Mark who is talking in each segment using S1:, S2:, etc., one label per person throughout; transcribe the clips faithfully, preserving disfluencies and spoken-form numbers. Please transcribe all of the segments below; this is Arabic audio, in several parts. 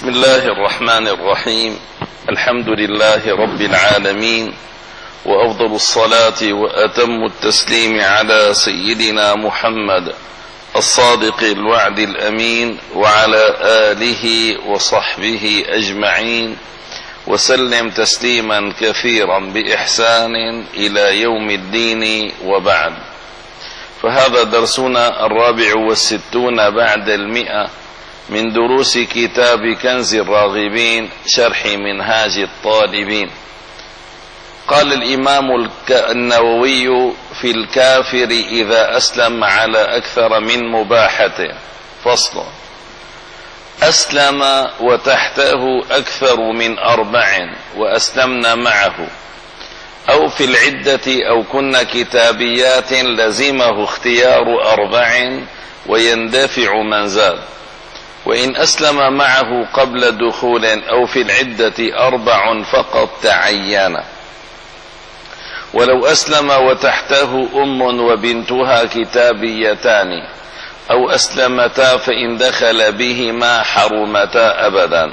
S1: بسم الله الرحمن الرحيم. الحمد لله رب العالمين، وأفضل الصلاة وأتم التسليم على سيدنا محمد الصادق الوعد الأمين، وعلى آله وصحبه أجمعين، وسلم تسليما كثيرا بإحسان إلى يوم الدين، وبعد. فهذا درسنا الرابع والستون بعد المئة من دروس كتاب كنز الراغبين شرح منهاج الطالبين. قال الإمام النووي في الكافر إذا أسلم على أكثر من مباحته: فصل: أسلم وتحته أكثر من أربع وأسلمنا معه، أو في العدة أو كن كتابيات لزمه اختيار أربع ويندفع من زاد. وإن أسلم معه قبل دخول أو في العدة أربع فقط تعين. ولو أسلم وتحته أم وبنتها كتابيتان أو أسلمتا فإن دخل بهما حرمتا أبدا،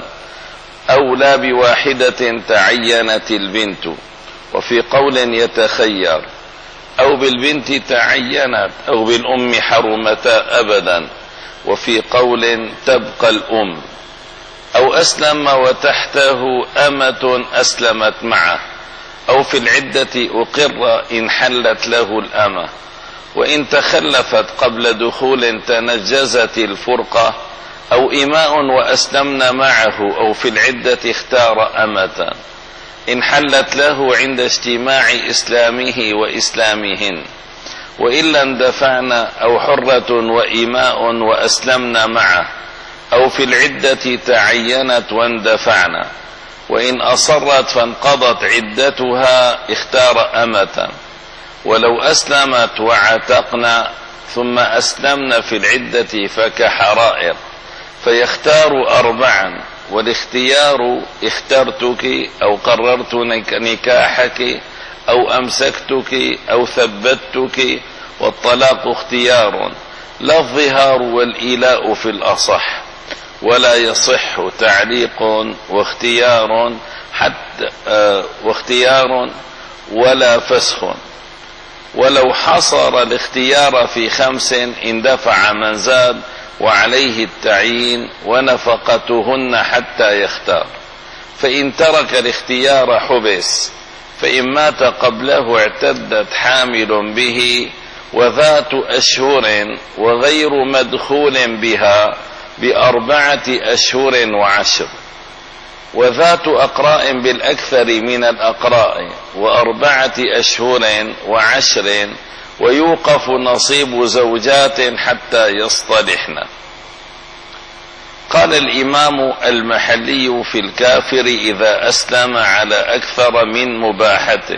S1: أو لا بواحدة تعينت البنت. وفي قول يتخير: أو بالبنت تعينت أو بالأم حرمتا أبدا. وفي قول تبقى الأم. أو أسلم وتحته أمة أسلمت معه، أو في العدة أقر إن حلت له الأمة. وإن تخلفت قبل دخول تنجزت الفرقة، أو إماء وأسلمنا معه، أو في العدة اختار أمة إن حلت له عند اجتماع إسلامه وإسلامهن. وإلا اندفعنا، أو حرة وإماء وأسلمنا معه، أو في العدة تعينت واندفعنا. وإن أصرت فانقضت عدتها اختار أمة. ولو أسلمت وعتقنا ثم أسلمنا في العدة فكحرائر، فيختار أربعا. والاختيار: اخترتك، أو قررت نكاحك، أو أمسكتك، أو ثبتك. والطلاق اختيار، لا الظهار والإيلاء في الأصح، ولا يصح تعليق واختيار حتى آه واختيار ولا فسخ. ولو حصر الاختيار في خمس اندفع من زاد، وعليه التعيين ونفقتهن حتى يختار. فإن ترك الاختيار حبس، فإن مات قبله اعتدت حامل به، وذات أشهر وغير مدخول بها بأربعة أشهر وعشر. وذات أقراء بالأكثر من الأقراء وأربعة أشهر وعشر. ويوقف نصيب زوجات حتى يصطلحن. قال الإمام المحلي في الكافر إذا أسلم على أكثر من مباحته: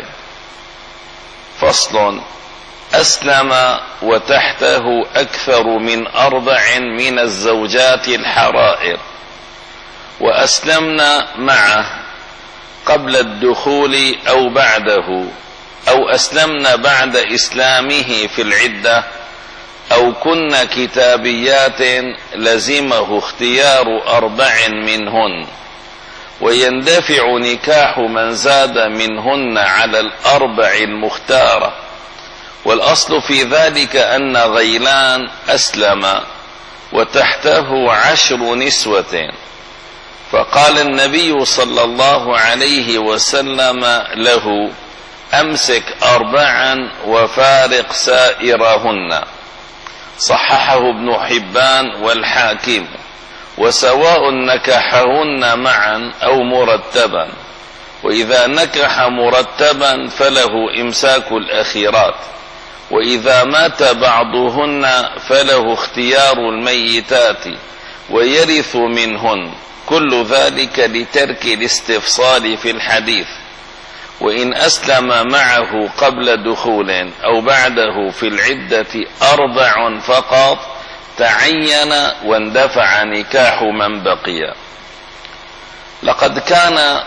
S1: فصل: أسلم وتحته أكثر من أربع من الزوجات الحرائر، وأسلمنا معه قبل الدخول أو بعده، أو أسلمنا بعد إسلامه في العدة، أو كن كتابيات لزمه اختيار أربع منهن، ويندفع نكاح من زاد منهن على الأربع المختارة. والأصل في ذلك أن غيلان أسلم وتحته عشر نسوة، فقال النبي صلى الله عليه وسلم له: أمسك أربعا وفارق سائرهن. صححه ابن حبان والحاكم. وسواء نكحهن معا أو مرتبا، وإذا نكح مرتبا فله إمساك الأخيرات، وإذا مات بعضهن فله اختيار الميتات ويرث منهن. كل ذلك لترك الاستفصال في الحديث. وإن أسلم معه قبل دخول أو بعده في العدة أربع فقط تعين واندفع نكاح من بقي. لقد كان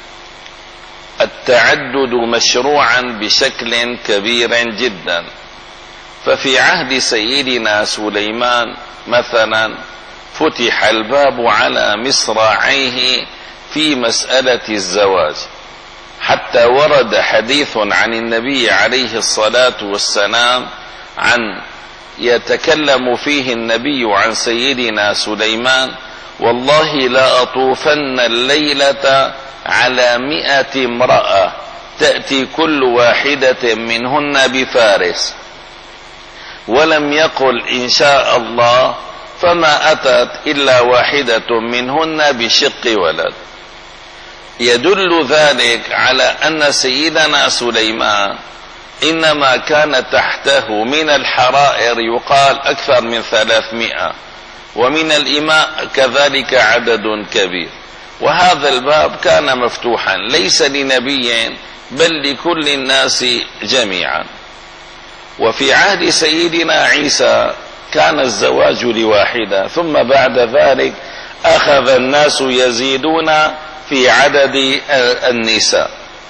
S1: التعدد مشروعا بشكل كبير جدا، ففي عهد سيدنا سليمان مثلا فتح الباب على مصراعيه في مسألة الزواج، حتى ورد حديث عن النبي عليه الصلاة والسلام عن يتكلم فيه النبي عن سيدنا سليمان: والله لا أطوفن الليلة على مئة امرأة تأتي كل واحدة منهن بفارس. ولم يقل إن شاء الله، فما أتت إلا واحدة منهن بشق ولد. يدل ذلك على أن سيدنا سليمان إنما كان تحته من الحرائر يقال أكثر من ثلاثمائة، ومن الإماء كذلك عدد كبير. وهذا الباب كان مفتوحا ليس لنبي بل لكل الناس جميعا. وفي عهد سيدنا عيسى كان الزواج لواحدة، ثم بعد ذلك أخذ الناس يزيدون في عدد النساء.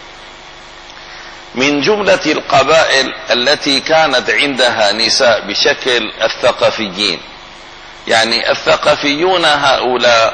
S1: من جملة القبائل التي كانت عندها نساء بشكل الثقفيين، يعني الثقفيون هؤلاء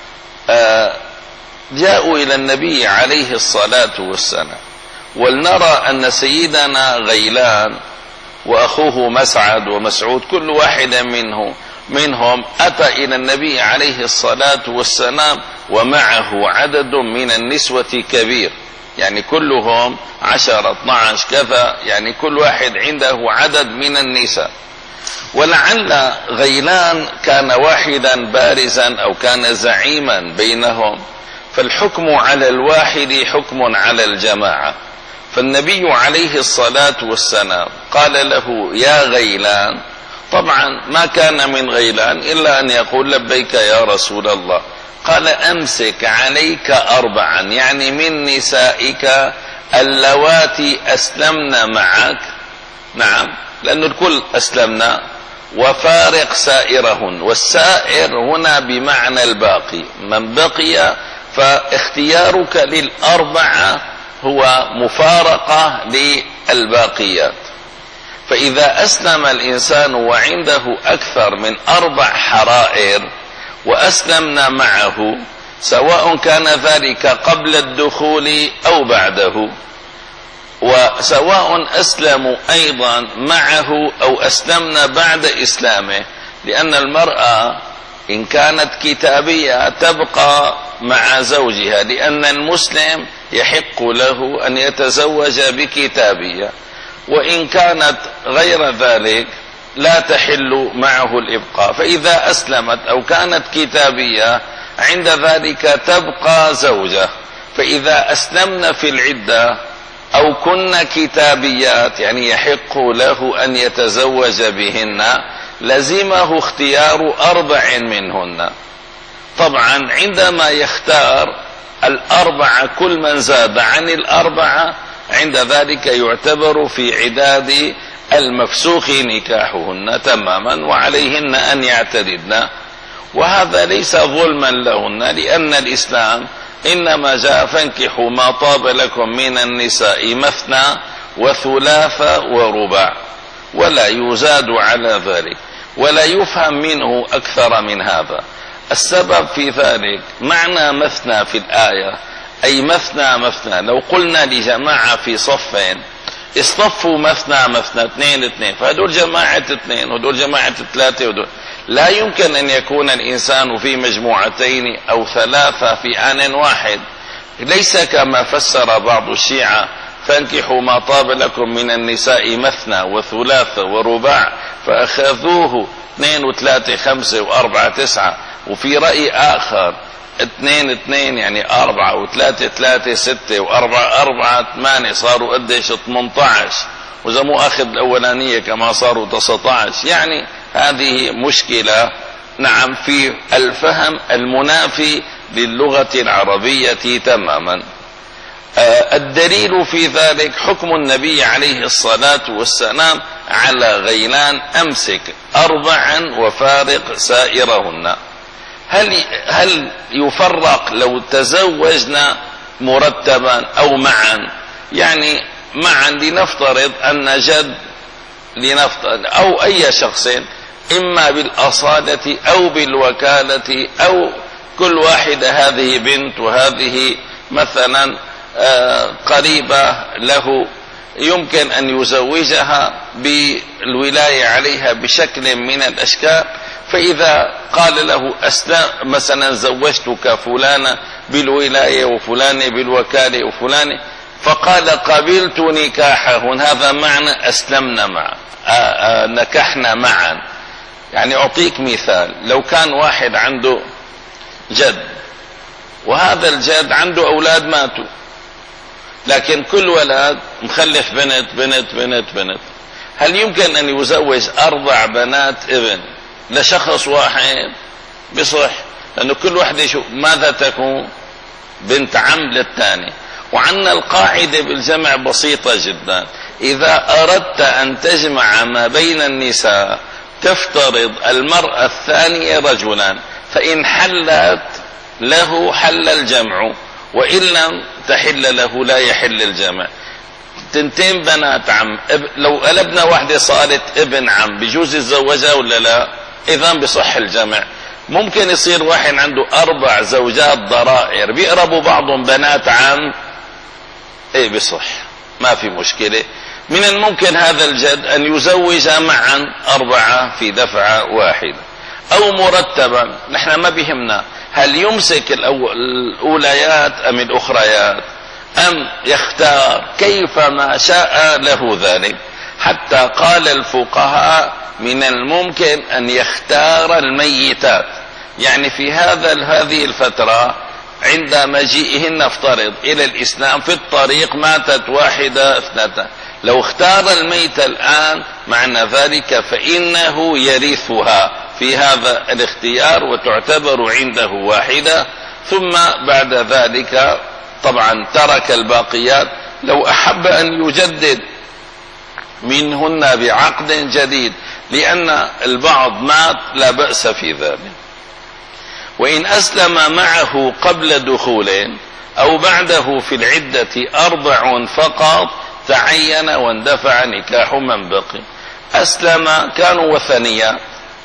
S1: جاءوا إلى النبي عليه الصلاة والسلام. ولنرى أن سيدنا غيلان وأخوه مسعد ومسعود كل واحد منه منهم أتى إلى النبي عليه الصلاة والسلام ومعه عدد من النسوة كبير، يعني كلهم عشرة اثناعش كذا، يعني كل واحد عنده عدد من النساء. ولعل غيلان كان واحدا بارزا أو كان زعيما بينهم، فالحكم على الواحد حكم على الجماعة. فالنبي عليه الصلاة والسلام قال له: يا غيلان. طبعا ما كان من غيلان إلا أن يقول: لبيك يا رسول الله. قال: أمسك عليك أربعا، يعني من نسائك اللواتي أسلمن معك. نعم، لأن الكل أسلمنا. وفارق سائرهن، والسائر هنا بمعنى الباقي، من بقي فاختيارك للأربعة هو مفارقة للباقيات. فإذا أسلم الإنسان وعنده أكثر من أربع حرائر وأسلمنا معه، سواء كان ذلك قبل الدخول أو بعده، وسواء أسلموا أيضا معه أو أسلمنا بعد إسلامه، لأن المرأة إن كانت كتابية تبقى مع زوجها، لأن المسلم يحق له أن يتزوج بكتابية، وإن كانت غير ذلك لا تحل معه الإبقاء. فإذا أسلمت أو كانت كتابية عند ذلك تبقى زوجة. فإذا أسلمن في العدة أو كن كتابيات، يعني يحق له أن يتزوج بهن، لزمه اختيار أربع منهن. طبعا عندما يختار الأربعة كل من زاد عن الأربعة، عند ذلك يعتبر في عداد المفسوخ نكاحهن تماما، وعليهن أن يعتددن. وهذا ليس ظلما لهن، لأن الإسلام إنما جاء: فانكحوا ما طاب لكم من النساء مثنى وثلاث ورباع، ولا يزاد على ذلك، ولا يفهم منه أكثر من هذا. السبب في ذلك معنى مثنى في الآية، أي مثنى مثنى. لو قلنا لجماعة في صفين اصطفوا مثنى مثنى، اثنين اثنين، فهدول جماعة اثنين ودول جماعة ثلاثة ودول، لا يمكن أن يكون الإنسان في مجموعتين أو ثلاثة في آن واحد. ليس كما فسر بعض الشيعة: فانكحوا ما طاب لكم من النساء مثنى وثلاث ورباع، فأخذوه اثنين وثلاثة خمسة وأربعة تسعة. وفي رأي آخر اثنين اثنين يعني أربعة، وثلاثة ثلاثة ستة، وأربعة أربعة ثمانية، صاروا قديش؟ ثمانية عشر. وإذا مو أخذ الأولانية كما صاروا تسعة عشر. يعني هذه مشكلة، نعم، في الفهم المنافي للغة العربية تماما. آه الدليل في ذلك حكم النبي عليه الصلاة والسلام على غيلان: أمسك أربعا وفارق سائرهن. هل هل يفرق لو تزوجنا مرتبا أو معا؟ يعني معا، لنفترض أن جد، لنفترض أو أي شخص إما بالأصالة أو بالوكالة، أو كل واحدة هذه بنت وهذه مثلا قريبة له، يمكن أن يزوجها بالولاية عليها بشكل من الأشكال. فإذا قال له أسلم مثلا زوجتك فلانة بالولاية وفلانة بالوكالة وفلانة، فقال قبلت نكاحه، هذا معنى أسلمنا معا، نكحنا معا. يعني أعطيك مثال، لو كان واحد عنده جد وهذا الجد عنده أولاد ماتوا، لكن كل ولد مخلف بنت بنت بنت بنت، هل يمكن أن يزوج أربع بنات ابن لشخص واحد؟ بصح، لأنه كل واحدة شو ماذا تكون؟ بنت عم للثاني. وعندنا القاعدة بالجمع بسيطة جدا، إذا أردت أن تجمع ما بين النساء تفترض المرأة الثانية رجلا، فإن حلت له حل الجمع، وإن لم تحل له لا يحل الجمع. تنتين بنات عم، لو قلبنا واحدة صارت ابن عم بجوز يتزوجها ولا لا؟ إذن بصح الجمع. ممكن يصير واحد عنده أربع زوجات ضرائر بيقربوا بعضهم بنات عم، إيه بصح، ما في مشكلة. من الممكن هذا الجد أن يزوج معا أربعة في دفعة واحدة، أو مرتبا. نحن ما بيهمنا هل يمسك الأوليات أم الأخريات، أم يختار كيفما شاء له ذلك. حتى قال الفقهاء من الممكن أن يختار الميتات، يعني في هذا هذه الفترة عند مجيئهن نفترض إلى الإسلام في الطريق ماتت واحدة اثنتان، لو اختار الميت الآن معنى ذلك فإنه يرثها في هذا الاختيار وتعتبر عنده واحدة. ثم بعد ذلك طبعا ترك الباقيات، لو أحب أن يجدد منهن بعقد جديد لأن البعض مات لا بأس في ذلك. وإن أسلم معه قبل دخول أو بعده في العدة أربع فقط تعين واندفع نكاح من بقي. أسلم كانوا وثنيات،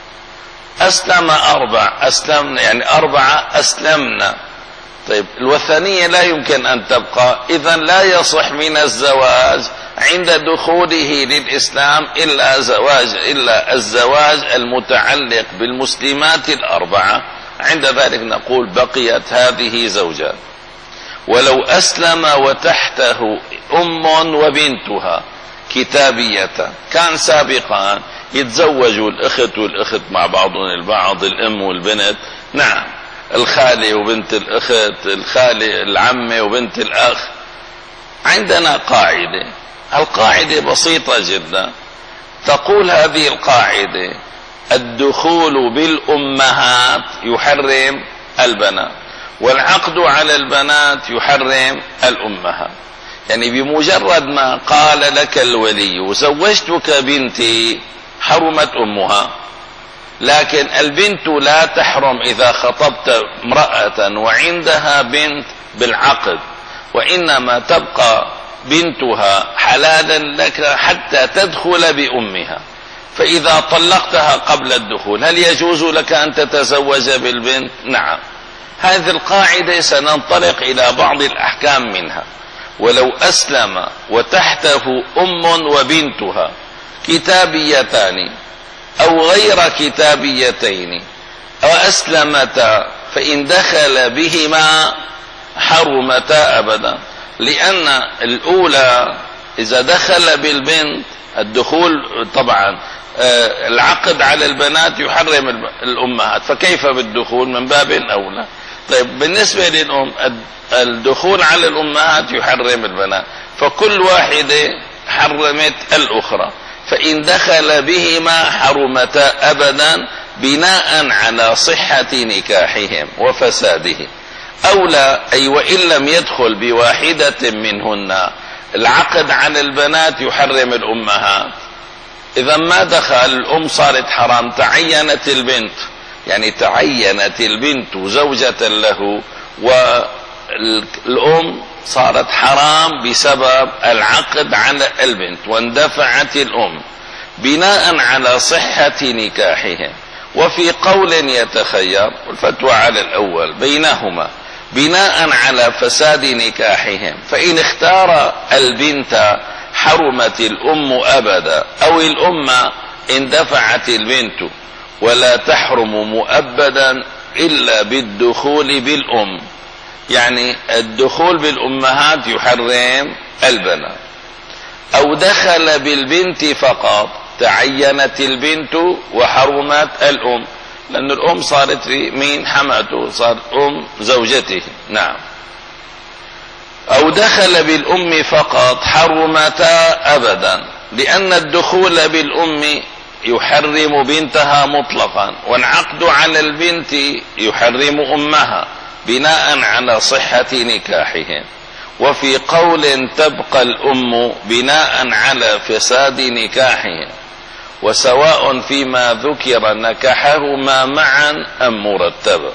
S1: أسلم أربع، أسلمنا يعني أربعة أسلمنا. طيب الوثنية لا يمكن أن تبقى، إذن لا يصح من الزواج عند دخوله للإسلام إلا زواج إلا الزواج المتعلق بالمسلمات الأربعة. عند ذلك نقول بقيت هذه زوجات. ولو أسلم وتحته أم وبنتها كتابية، كان سابقا يتزوجوا الأخت والأخت مع بعضهم البعض، الأم والبنت، نعم، الخالة وبنت الأخت، الخالة العمة وبنت الأخ. عندنا قاعدة، القاعدة بسيطة جدا، تقول هذه القاعدة: الدخول بالأمهات يحرم البنات، والعقد على البنات يحرم الأمهات. يعني بمجرد ما قال لك الولي زوجتك بنتي حرمت أمها، لكن البنت لا تحرم إذا خطبت امرأة وعندها بنت بالعقد، وإنما تبقى بنتها حلالا لك حتى تدخل بأمها. فإذا طلقتها قبل الدخول هل يجوز لك أن تتزوج بالبنت؟ نعم. هذه القاعدة سننطلق إلى بعض الأحكام منها. ولو أسلم وتحته أم وبنتها كتابيتان أو غير كتابيتين أو أسلمتا، فإن دخل بهما حرمتا أبدا، لأن الأولى إذا دخل بالبنت الدخول طبعا العقد على البنات يحرم الأمهات، فكيف بالدخول؟ من باب أولى. طيب بالنسبة للأم الدخول على الأمهات يحرم البنات، فكل واحدة حرمت الأخرى، فإن دخل بهما حرمتا أبدا بناء على صحة نكاحهم وفساده. أولى أي وإن لم يدخل بواحدة منهن العقد على البنات يحرم الأمهات. إذا ما دخل الأم صارت حرام، تعينت البنت، يعني تعينت البنت زوجة له، والأم صارت حرام بسبب العقد على البنت واندفعت الأم. بناء على صحة نكاحهم. وفي قول يتخير، والفتوى على الأول بينهما، بناء على فساد نكاحهم، فإن اختار البنت حرمت الأم أبدا، أو الأم اندفعت البنت ولا تحرم مؤبدا إلا بالدخول بالأم، يعني الدخول بالأمهات يحرم البنات. أو دخل بالبنت فقط، تعينت البنت وحرمت الأم، لأن الأم صارت في مين؟ حماته، صار أم زوجته. نعم. أو دخل بالأم فقط حرمتا أبدا، لأن الدخول بالأم يحرم بنتها مطلقا، والعقد على البنت يحرم أمها بناء على صحة نكاحهم. وفي قول تبقى الأم بناء على فساد نكاحهم، وسواء فيما ذكر نكحهما معا أم مرتبا.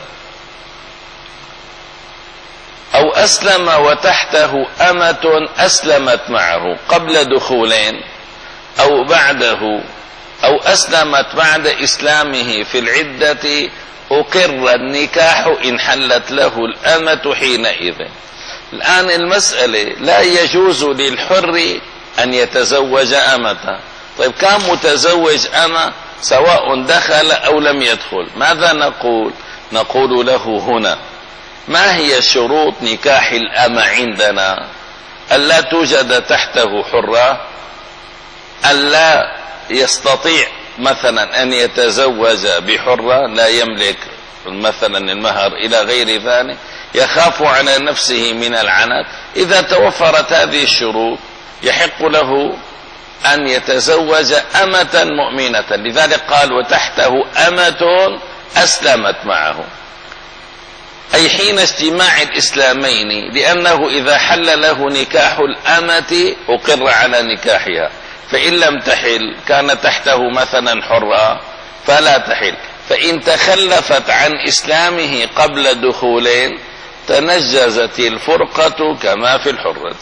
S1: أو أسلم وتحته أمة أسلمت معه قبل دخولين أو بعده، أو أسلمت بعد إسلامه في العدة، أقر النكاح إن حلت له الأمة حينئذ. الآن المسألة لا يجوز للحر أن يتزوج أمته. طيب كان متزوج أمة سواء دخل أو لم يدخل، ماذا نقول؟ نقول له هنا: ما هي شروط نكاح الأمة عندنا؟ ألا توجد تحته حرة، ألا يستطيع مثلا أن يتزوج بحرة لا يملك مثلا المهر إلى غير ذلك، يخاف على نفسه من العنت. إذا توفرت هذه الشروط يحق له أن يتزوج أمة مؤمنة. لذلك قال: وتحته أمة أسلمت معه، أي حين اجتماع الإسلامين، لأنه إذا حل له نكاح الأمة أقر على نكاحها، فإن لم تحل كان تحته مثلا حرة فلا تحل. فإن تخلفت عن إسلامه قبل دخولين تنجزت الفرقة كما في الحرة.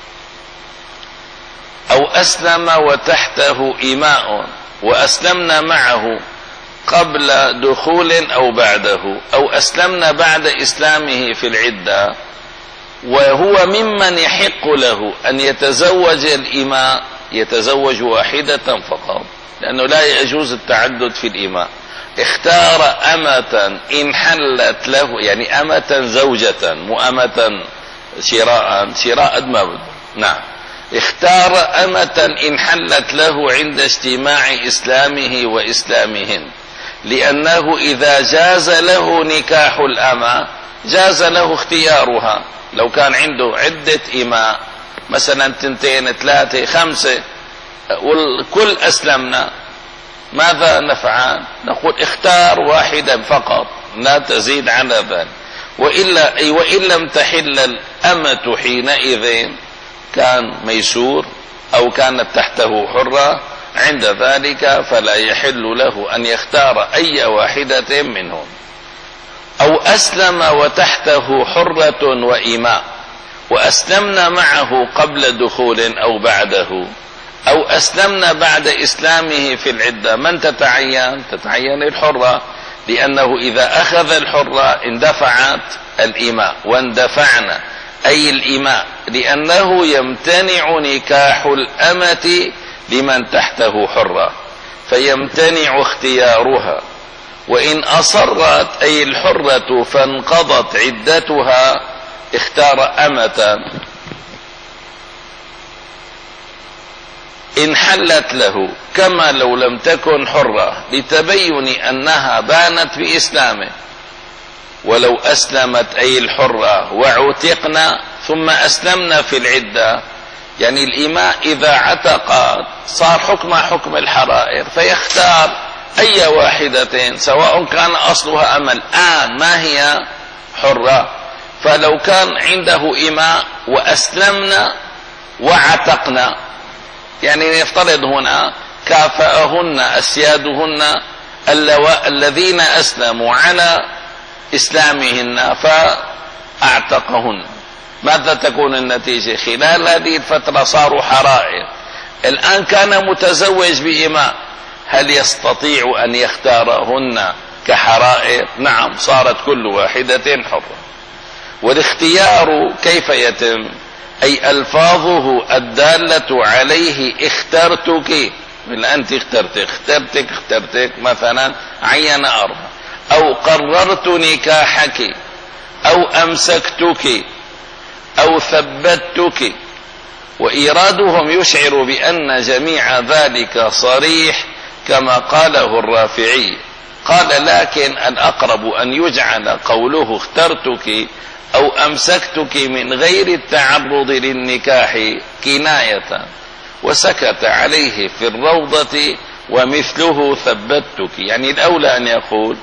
S1: أو أسلم وتحته إماء وأسلمنا معه قبل دخول أو بعده، أو أسلمنا بعد إسلامه في العدة، وهو ممن يحق له أن يتزوج الإماء، يتزوج واحدة فقط، لأنه لا يجوز التعدد في الإماء. اختار أمة إن حلت له، يعني أمة زوجة، مو أمة شراء، شراء ما بد. نعم. اختار أمة إن حلت له عند اجتماع إسلامه وإسلامهن، لأنه إذا جاز له نكاح الأمة جاز له اختيارها. لو كان عنده عدة إماء مثلا تنتين ثلاثة خمسة والكل أسلمنا، ماذا نفعل؟ نقول اختار واحدا فقط لا تزيد على ذلك. وإلا أي وإن لم تحل الأمة حينئذ كان ميسور أو كانت تحته حرة، عند ذلك فلا يحل له أن يختار أي واحدة منهم. أو أسلم وتحته حرة وإماء وأسلمنا معه قبل دخول أو بعده، أو أسلمنا بعد إسلامه في العدة، من تتعين؟ تتعين الحرة، لأنه إذا أخذ الحرة اندفعت الإماء، واندفعنا أي الإماء، لأنه يمتنع نكاح الأمة لمن تحته حرة، فيمتنع اختيارها. وإن أصرت أي الحرة فانقضت عدتها اختار أمة إن حلت له، كما لو لم تكن حرة، لتبين أنها بانت بإسلامه. ولو أسلمت أي الحرة وعتقنا ثم أسلمنا في العدة، يعني الإماء إذا عتقت صار حكمها حكم الحرائر، فيختار أي واحدة سواء كان أصلها أما الآن ما هي حرة. فلو كان عنده إماء وأسلمنا وعتقنا، يعني نفترض هنا كافأهن أسيادهن الذين أسلموا على إسلامهن فأعتقهن، ماذا تكون النتيجة؟ خلال هذه الفترة صاروا حرائر، الآن كان متزوج بإماء، هل يستطيع أن يختارهن كحرائر؟ نعم، صارت كل واحدة حرة. والاختيار كيف يتم؟ أي ألفاظه الدالة عليه اخترتك، من أنت اخترتك اخترتك اخترتك مثلا عين أربع، أو قررت نكاحك، أو أمسكتك، أو ثبتك. وإيرادهم يشعر بأن جميع ذلك صريح كما قاله الرافعي، قال لكن الأقرب أن يجعل قوله اخترتك أو أمسكتك من غير التعرض للنكاح كناية، وسكت عليه في الروضة ومثله ثبتك. يعني الأولى أن يقول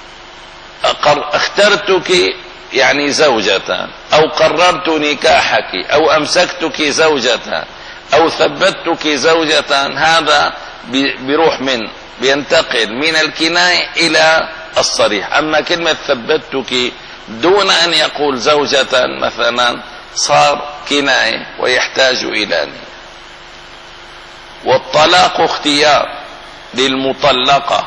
S1: اخترتك يعني زوجة، أو قررت نكاحك، أو أمسكتك زوجة، أو ثبتك زوجة. هذا بيروح من بينتقل من الكناية إلى الصريح. أما كلمة ثبتك دون أن يقول زوجة مثلا صار كناية ويحتاج إلى نية. والطلاق اختيار للمطلقة،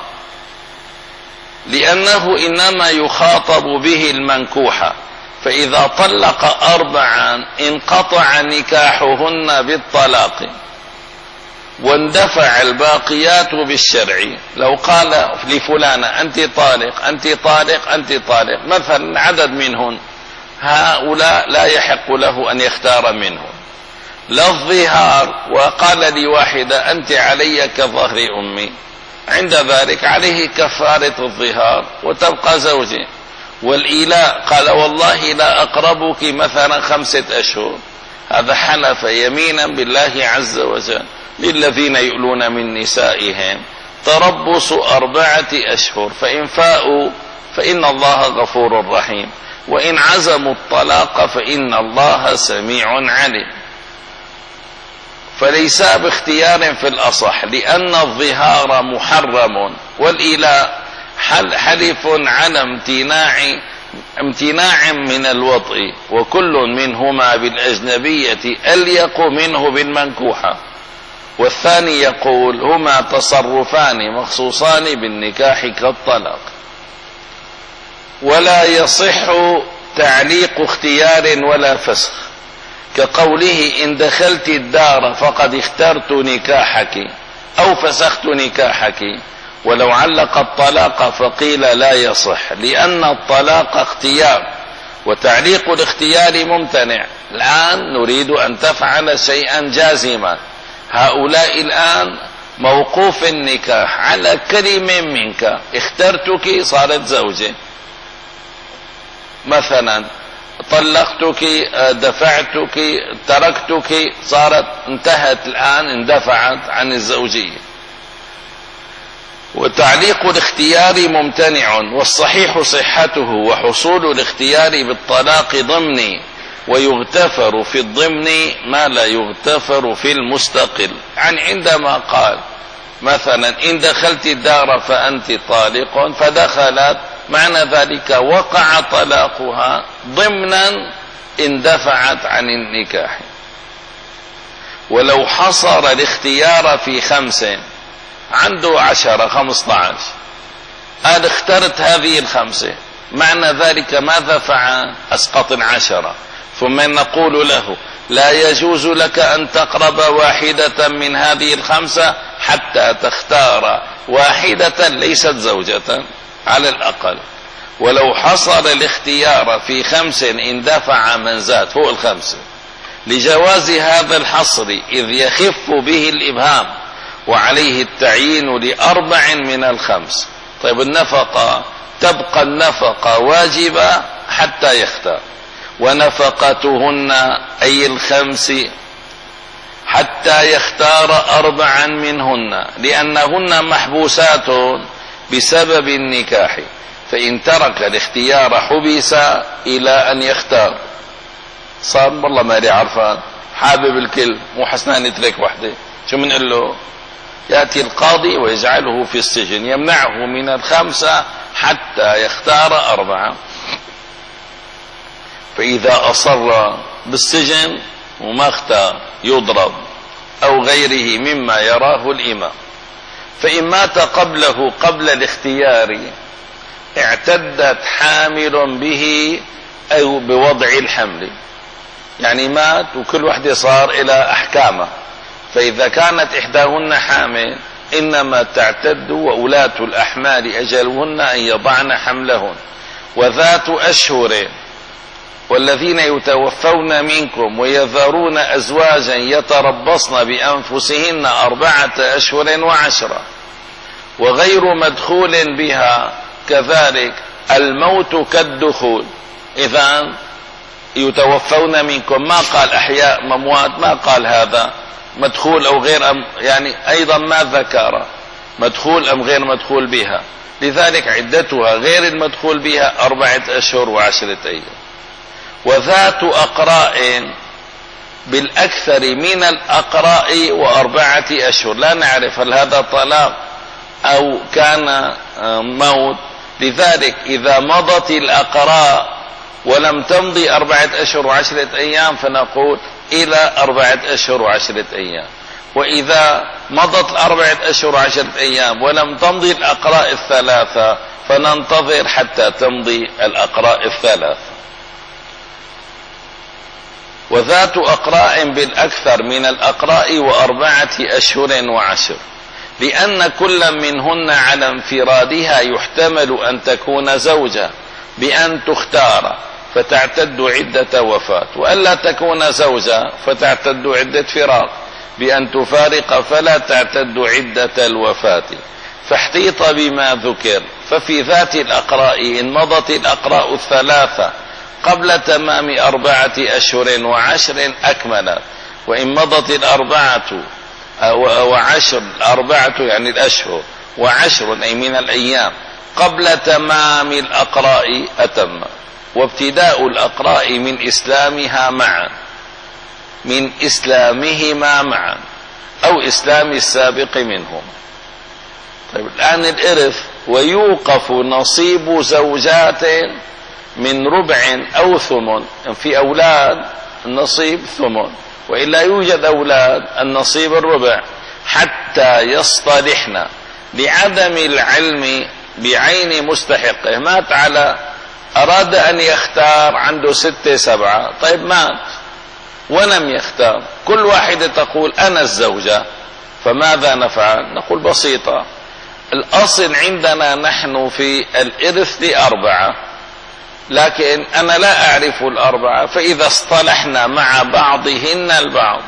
S1: لأنه إنما يخاطب به المنكوحة، فإذا طلق أربعا انقطع نكاحهن بالطلاق واندفع الباقيات بالشرع. لو قال لفلانة أنت طالق أنت طالق أنت طالق مثلا عدد منهن، هؤلاء لا يحق له أن يختار منهم لا الظهار، وقال لواحدة أنت علي كظهر أمي، عند ذلك عليه كفارة الظهار وتبقى زوجي. والإيلاء قال والله لا أقربك مثلا خمسة أشهر، هذا حلف يمينا بالله عز وجل. للذين يؤلون من نسائهم تربص أربعة أشهر، فإن فاءوا فإن الله غفور رحيم، وإن عزموا الطلاق فإن الله سميع عليم. فليس باختيار في الأصح، لأن الظهار محرم، والإيلاء حلف على امتناع امتناع من الوطء، وكل منهما بالأجنبية أليق منه بالمنكوحة. والثاني يقول هما تصرفان مخصوصان بالنكاح كالطلاق. ولا يصح تعليق اختيار ولا فسخ، كقوله إن دخلت الدار فقد اخترت نكاحك أو فسخت نكاحك. ولو علق الطلاق فقيل لا يصح، لأن الطلاق اختيار، وتعليق الاختيار ممتنع. الآن نريد أن تفعل شيئا جازما، هؤلاء الآن موقوف النكاح على كلمة منك، اخترتك صارت زوجة مثلا، طلقتك دفعتك تركتك صارت انتهت الآن اندفعت عن الزوجية. وتعليق الاختيار ممتنع، والصحيح صحته وحصول الاختيار بالطلاق ضمني، ويغتفر في الضمن ما لا يغتفر في المستقل. يعني عندما قال مثلا إن دخلت الدار فأنت طالق، فدخلت، معنى ذلك وقع طلاقها ضمنا اندفعت عن النكاح. ولو حصر الاختيار في خمس، عنده عشرة خمسة عشر، قال اخترت هذه الخمسة، معنى ذلك ماذا فعل؟ أسقط العشرة. ثم نقول له لا يجوز لك أن تقرب واحدة من هذه الخمسة حتى تختار واحدة ليست زوجة على الأقل. ولو حصل الاختيار في خمس اندفع من زاد فوق الخمسة، لجواز هذا الحصر إذ يخف به الإبهام، وعليه التعيين لأربع من الخمس. طيب النفقة، تبقى النفقة واجبة حتى يختار، ونفقتهن أي الخمس حتى يختار أربعا منهن، لأنهن محبوسات بسبب النكاح، فإن ترك الاختيار حبس إلى أن يختار. صار والله مالي عرفان حابب الكل، مو حسنان يترك وحده، شو منقول له؟ يأتي القاضي ويجعله في السجن، يمنعه من الخمسة حتى يختار أربعة. فإذا أصر بالسجن وما اختار يضرب أو غيره مما يراه الإمام. فإن مات قبله قبل الاختيار اعتدت حامل به أو بوضع الحمل، يعني مات وكل وحده صار إلى أحكامه. فإذا كانت إحداهن حامل إنما تعتد، وأولاة الأحمال أجلهن أن يضعن حملهن. وذات أشهر والذين يتوفون منكم ويذرون أزواجا يتربصن بأنفسهن أربعة أشهر وعشرة. وغير مدخول بها كذلك الموت كالدخول. إذا يتوفون منكم ما قال أحياء مموات، ما قال هذا مدخول أو غير أم، يعني أيضا ما ذكر مدخول أم غير مدخول بها. لذلك عدتها غير المدخول بها أربعة أشهر وعشرة أيام. وذات أقراء بالأكثر من الأقراء وأربعة أشهر، لا نعرف هل هذا طلاق أو كان موت. لذلك إذا مضت الأقراء ولم تمضي أربعة أشهر وعشرة أيام فنقول إلى أربعة أشهر وعشرة أيام. وإذا مضت الأربعة أشهر وعشرة أيام ولم تمضي الأقراء الثلاثة فننتظر حتى تمضي الأقراء الثلاثة. وذات أقراء بالأكثر من الأقراء وأربعة أشهر وعشر، لأن كل منهن على انفرادها يحتمل أن تكون زوجة بأن تختار فتعتد عدة وفاة، وألا تكون زوجة فتعتد عدة فراق بأن تفارق فلا تعتد عدة الوفاة. فاحتيط بما ذكر. ففي ذات الأقراء إن مضت الأقراء الثلاثة قبل تمام أربعة أشهر وعشر أكملت، وإن مضت الأربعة وعشر أربعة يعني الأشهر وعشر أي من الأيام قبل تمام الأقراء أتم. وابتداء الأقراء من إسلامها معا من إسلامهما معا أو إسلام السابق منهم. طيب الآن الإرث. ويوقف نصيب زوجات من ربع أو ثمن. في أولاد النصيب ثمن، وإلا يوجد أولاد النصيب الربع حتى يصطلحن لعدم العلم بعين مستحقه. مات على أراد أن يختار عنده ستة سبعة، طيب مات ولم يختار، كل واحدة تقول أنا الزوجة، فماذا نفعل؟ نقول بسيطة. الأصل عندنا نحن في الإرث لأربعة، لكن أنا لا أعرف الأربعة، فإذا اصطلحنا مع بعضهن البعض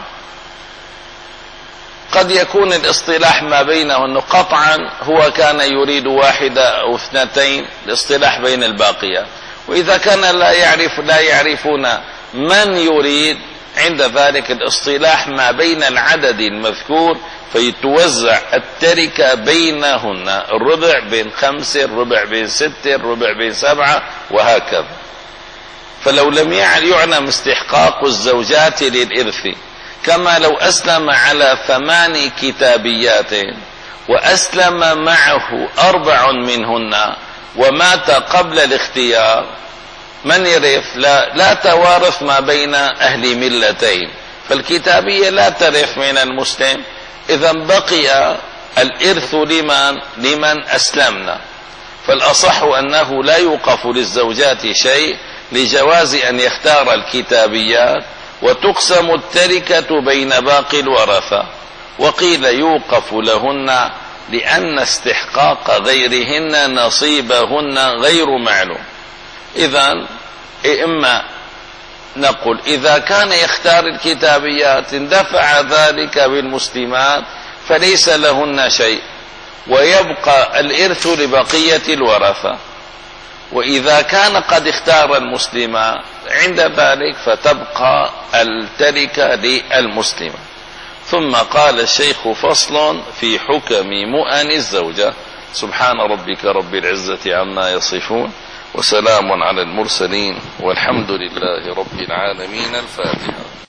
S1: قد يكون الاصطلاح ما بينهن قطعا هو كان يريد واحدة أو اثنتين، الاصطلاح بين الباقية. وإذا كان لا يعرف لا يعرفون من يريد، عند ذلك الاصطلاح ما بين العدد المذكور فيتوزع التركة بينهن، الربع بين خمسة، الربع بين ستة، الربع بين سبعة، وهكذا. فلو لم يعلم استحقاق الزوجات للإرث، كما لو أسلم على ثمان كتابيات وأسلم معه أربع منهن ومات قبل الاختيار، من يرث؟ لا, لا توارث ما بين أهل ملتين، فالكتابية لا ترث من المسلم. إذا بقي الإرث لمن لمن أسلمنا. فالأصح أنه لا يوقف للزوجات شيء لجواز أن يختار الكتابيات، وتقسم التركة بين باقي الورثة. وقيل يوقف لهن لأن استحقاق غيرهن نصيبهن غير معلوم. إذن إما نقول إذا كان يختار الكتابيات اندفع ذلك بالمسلمات فليس لهن شيء ويبقى الإرث لبقية الورثة، وإذا كان قد اختار المسلمات عند ذلك فتبقى التركة للمسلمة. ثم قال الشيخ: فصل في حكم مؤن الزوجة. سبحان ربك رب العزة عما يصفون، وسلام على المرسلين، والحمد لله رب العالمين. الفاتحة.